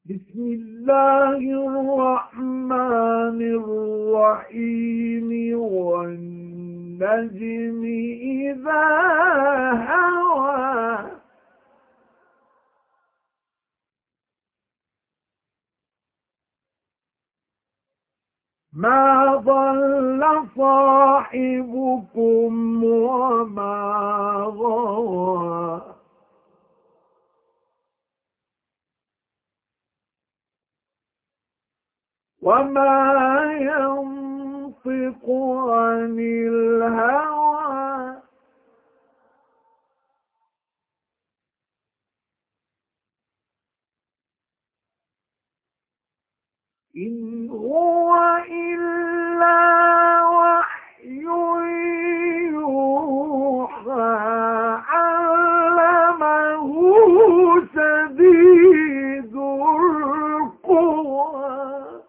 بسم الله الرحمن الرحيم والنجم إذا هوى ما ضل صاحبكم وما غوى وما ينطق عن الهوى إن هو إلا وحي يوحى علمه شديد القوى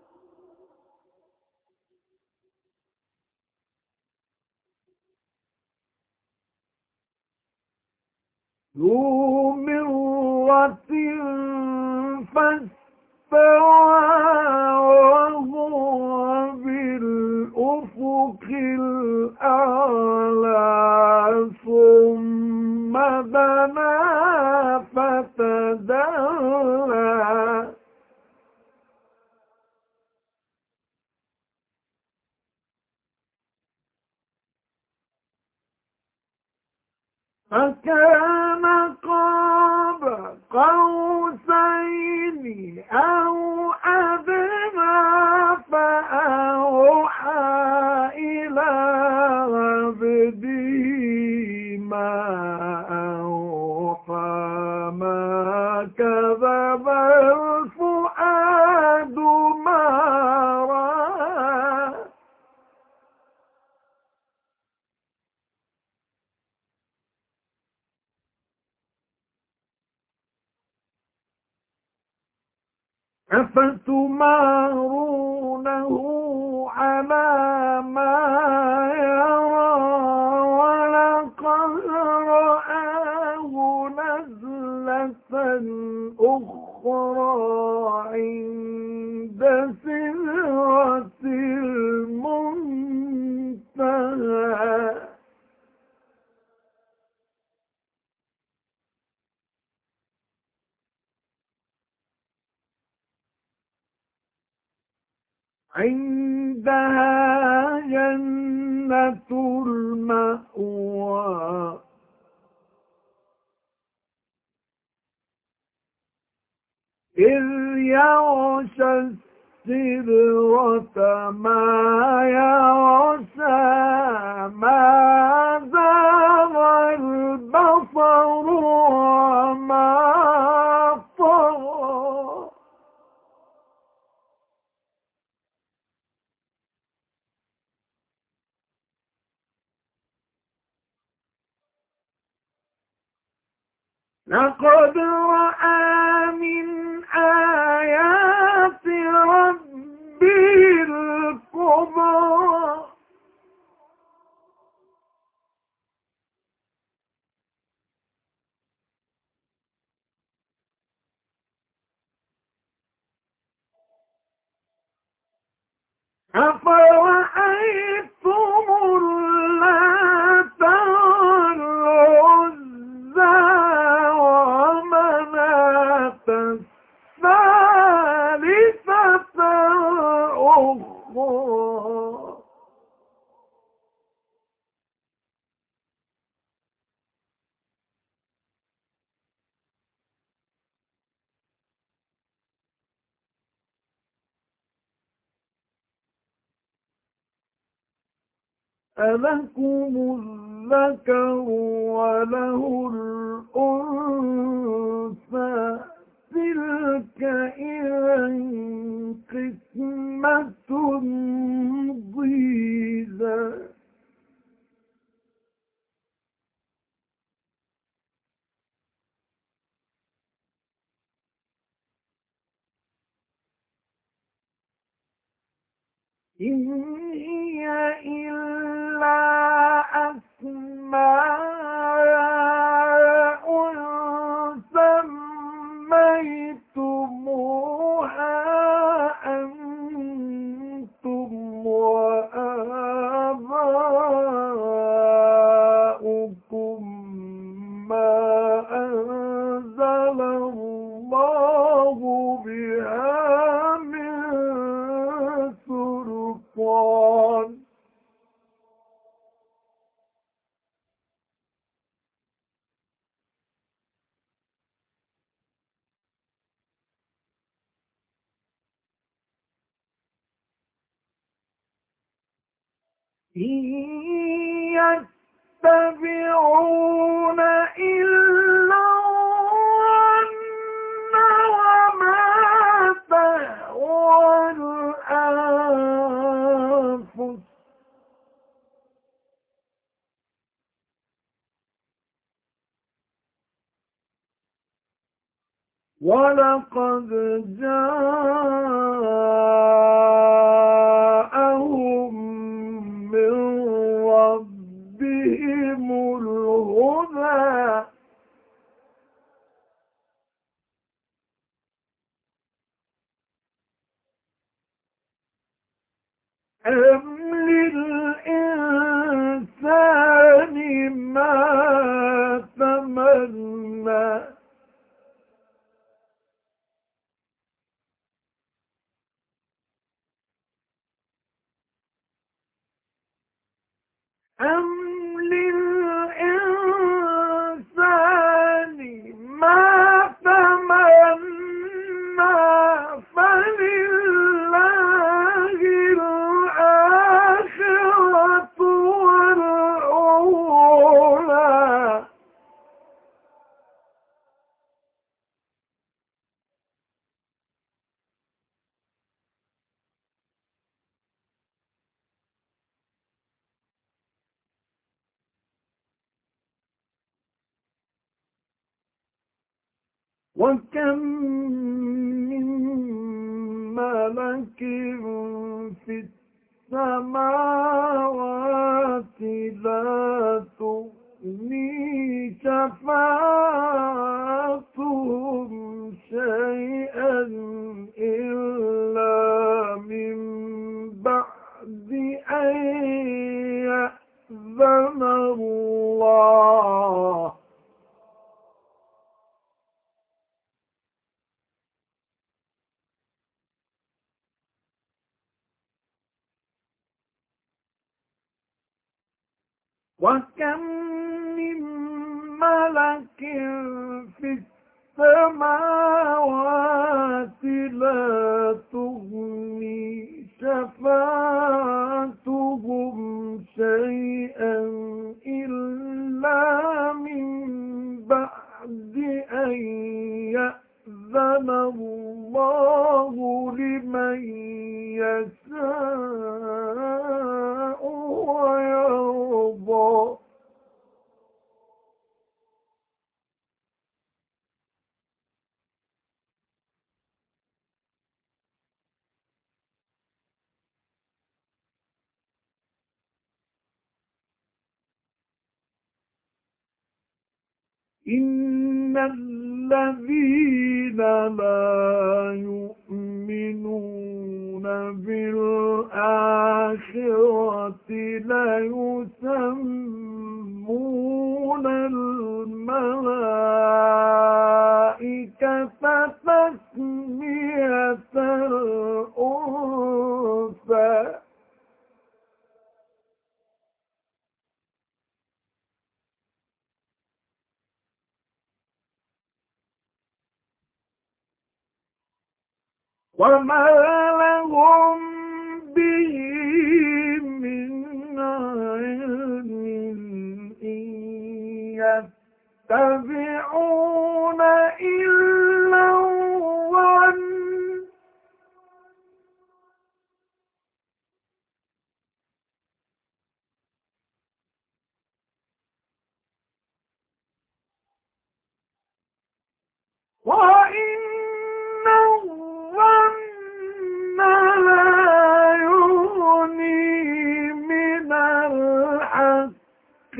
ذو مرة فاستوى وهو بالأفق الأعلى ثم دنا فتدلى فكان قاب قوسين أو أدنى فأوحى إلى عبده ما أوحى ما كذب الفؤاد ما رأى أفتمارونه على ما يرى ولقد رآه نزلة أخرى عند سدرة المنتهى عندها جنة المأوى إذ يغشى السدرة ما يغشى ما زاغ البصر وما طغى لقد رأى من آيات ربه الكبرى أفرأيتم اللات والعزى ومناة الثالثة الأخرى ألكم الذكر وله الأنثى تلك إذا قسمة ضيزى إن هي إلا أسماء سميتم إن يتبعون إلا الظن وما تهوى الأنفس ولقد جاءهم من ربهم الهدى أم للإنسان ما تمنى أم للإنسان ما تمنى فلله الآخرة والأولى وكم من ملك في السماوات لا تغني شفاعتهم شيئا إلا من بعد أن يأذن الله وكم من ملك في السماوات لا تغني شفاعتهم شيئا إلا من بعد أن يأذن الله لمن يشاء ويرضى إن الذين لا يؤمنون بالآخرة ليسمون الملائكة تسمية الأنثى وما لهم به من علم إن يتبعون إلا الظن وإن الظن لا يغني من الحق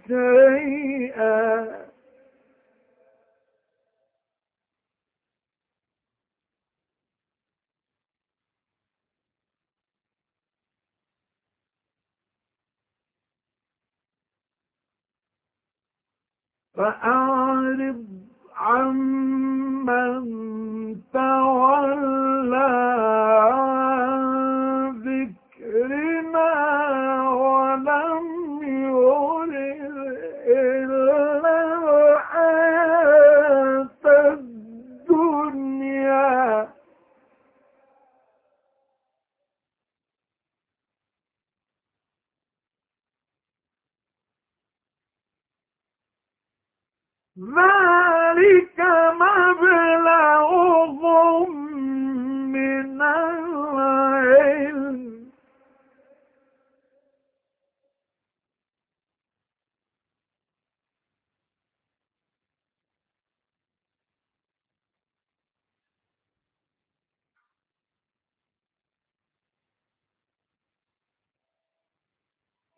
شيئا فأعرض عمن تولى عن ذكرنا ولم يرد إلا الحياة الدنيا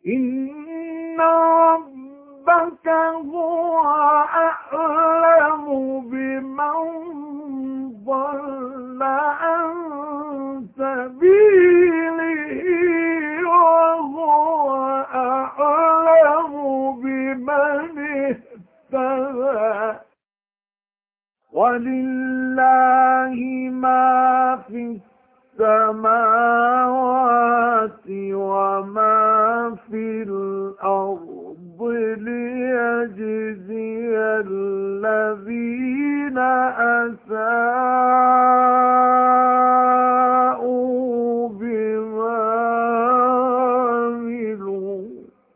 إن ربك هو أعلم بمن ضل عن سبيله وهو أعلم بمن اهتدى ولله ما في السماوات وما في الأرض ليجزي الذين أساءوا بما عملوا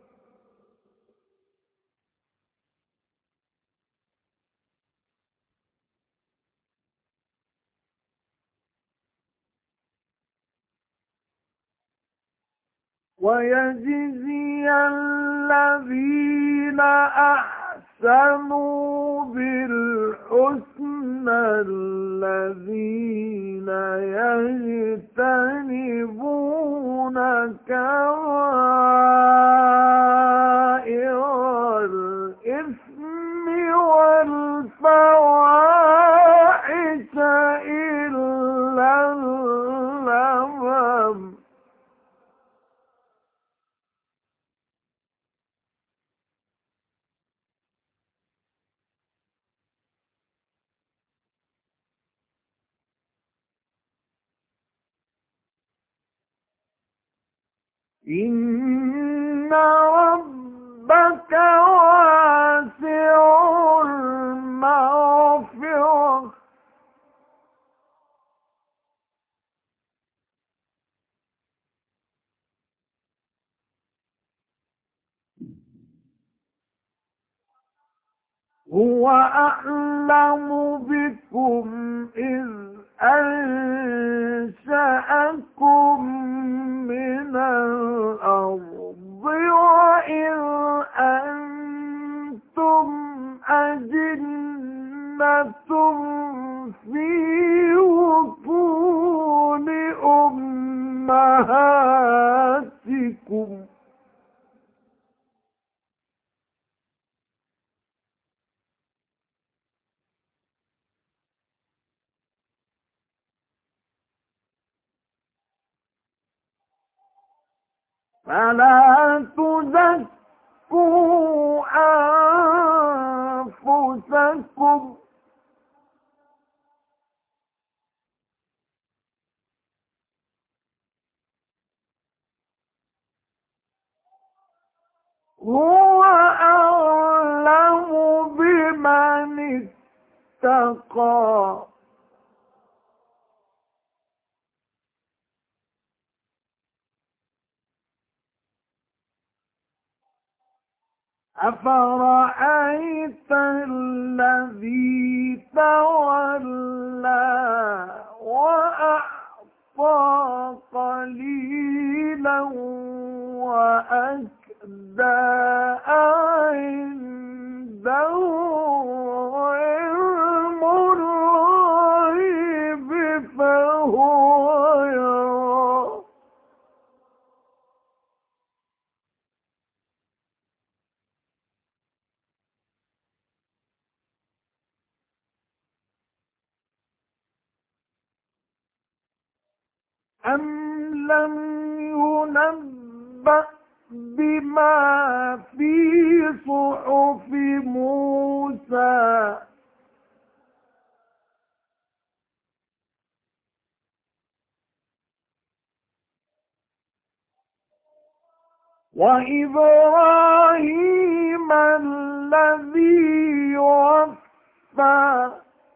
ويجزي الذين أحسنوا بالحسنى الذين يجتنبون كبائر الإثم والفواحش إلا اللمم إن ربك واسع المغفرة هو أعلم بكم إذ أنشأكم من الأرض وإذ أنتم أجنة في بطون أمهاتكم فلا تزكوا أنفسكم هو أعلم بمن اتقى أفرأيت الذي تولى وأعطى قليلا وأكدى عنده علم الغيب فهو يرى أم لم ينبأ بما في صحف موسى وإبراهيم الذي وفى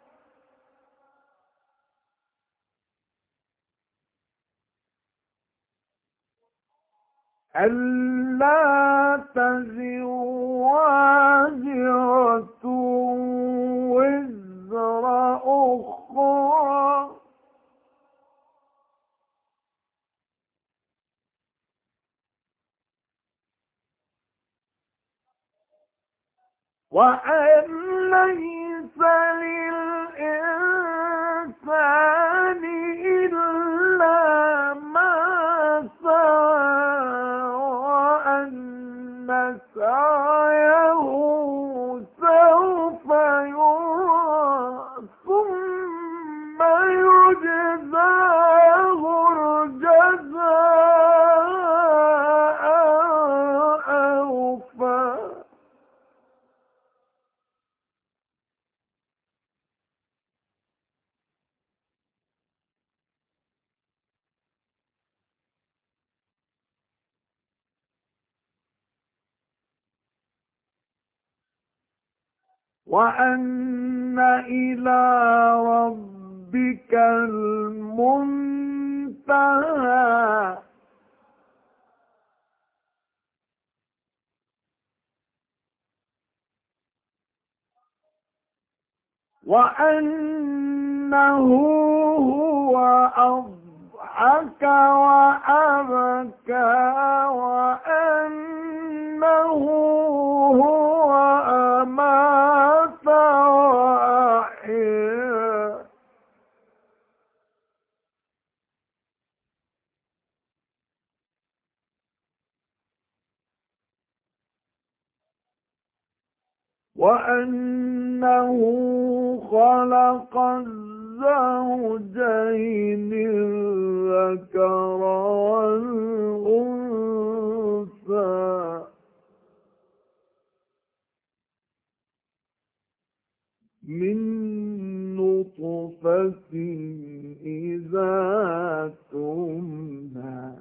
ألا تزر وازرة وزر أخرى وأن ليس للإنسان إلا ما سعى وأن وأن إلى ربك المنتهى وأنه هو أضحك وأبكى وأنه هو أمات وأحيا وأنه خلق الزوجين الذكر والأنثى من نطفة إذا تمنى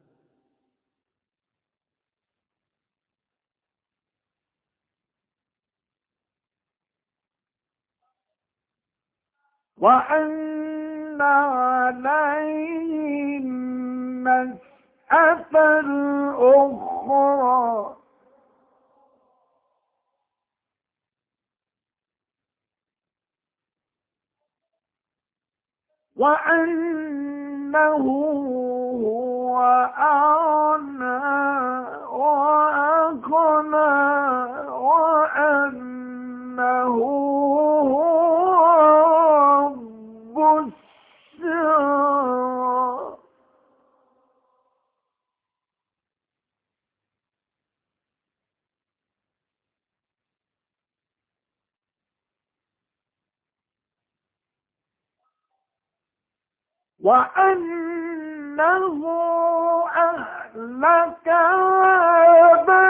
وأن عليه النشأة الأخرى وأنه هو أغنى وأقنى وأنه هو رب الشعرى وأنه أهلك عادا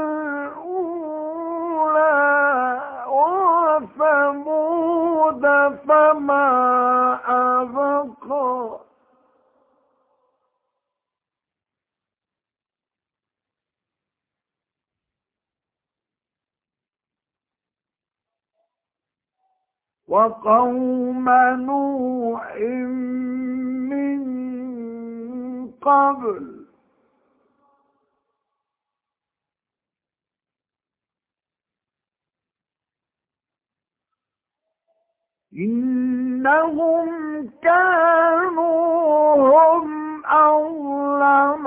الأولى وثمود فما أبقى وقوم نوح من قبل إنهم كانوا هم أظلم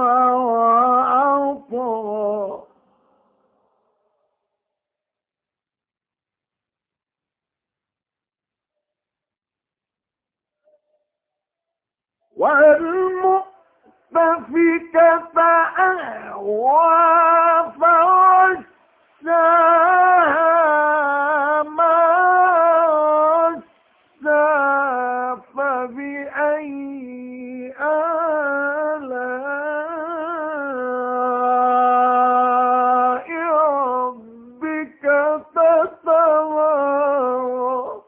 وأطغى والمؤتفكة أهوى فغشاها ما غشا فبأي آلاء ربك تتمارى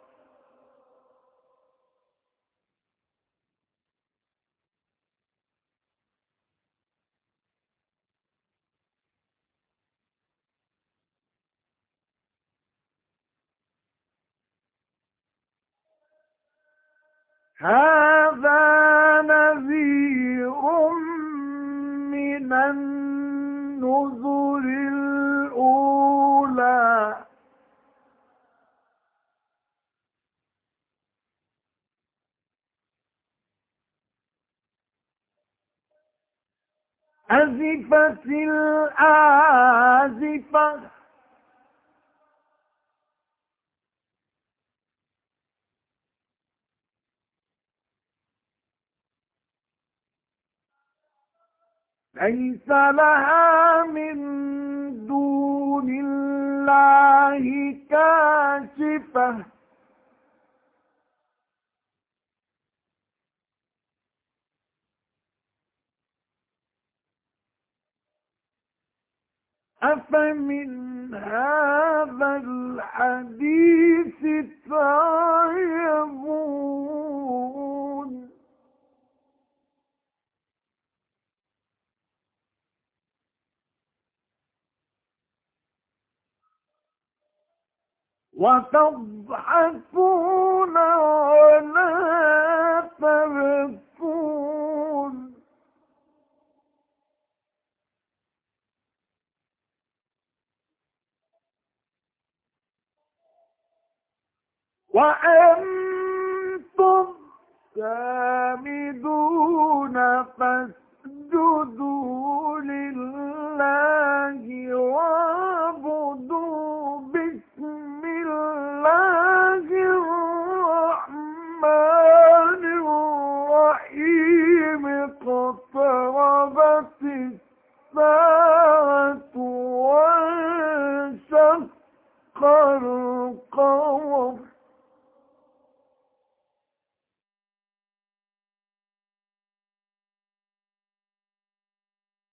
هذا نذير من النذر الأولى أزفت الآزفة ليس لها من دون الله كاشفة أفمن هذا الحديث تعجبون وتضحكون ولا تبكون وأنتم سامدون فاسجدوا لله واعبدوا بسم الله الرحمن الرحيم اقتربت الساعة وانشق القمر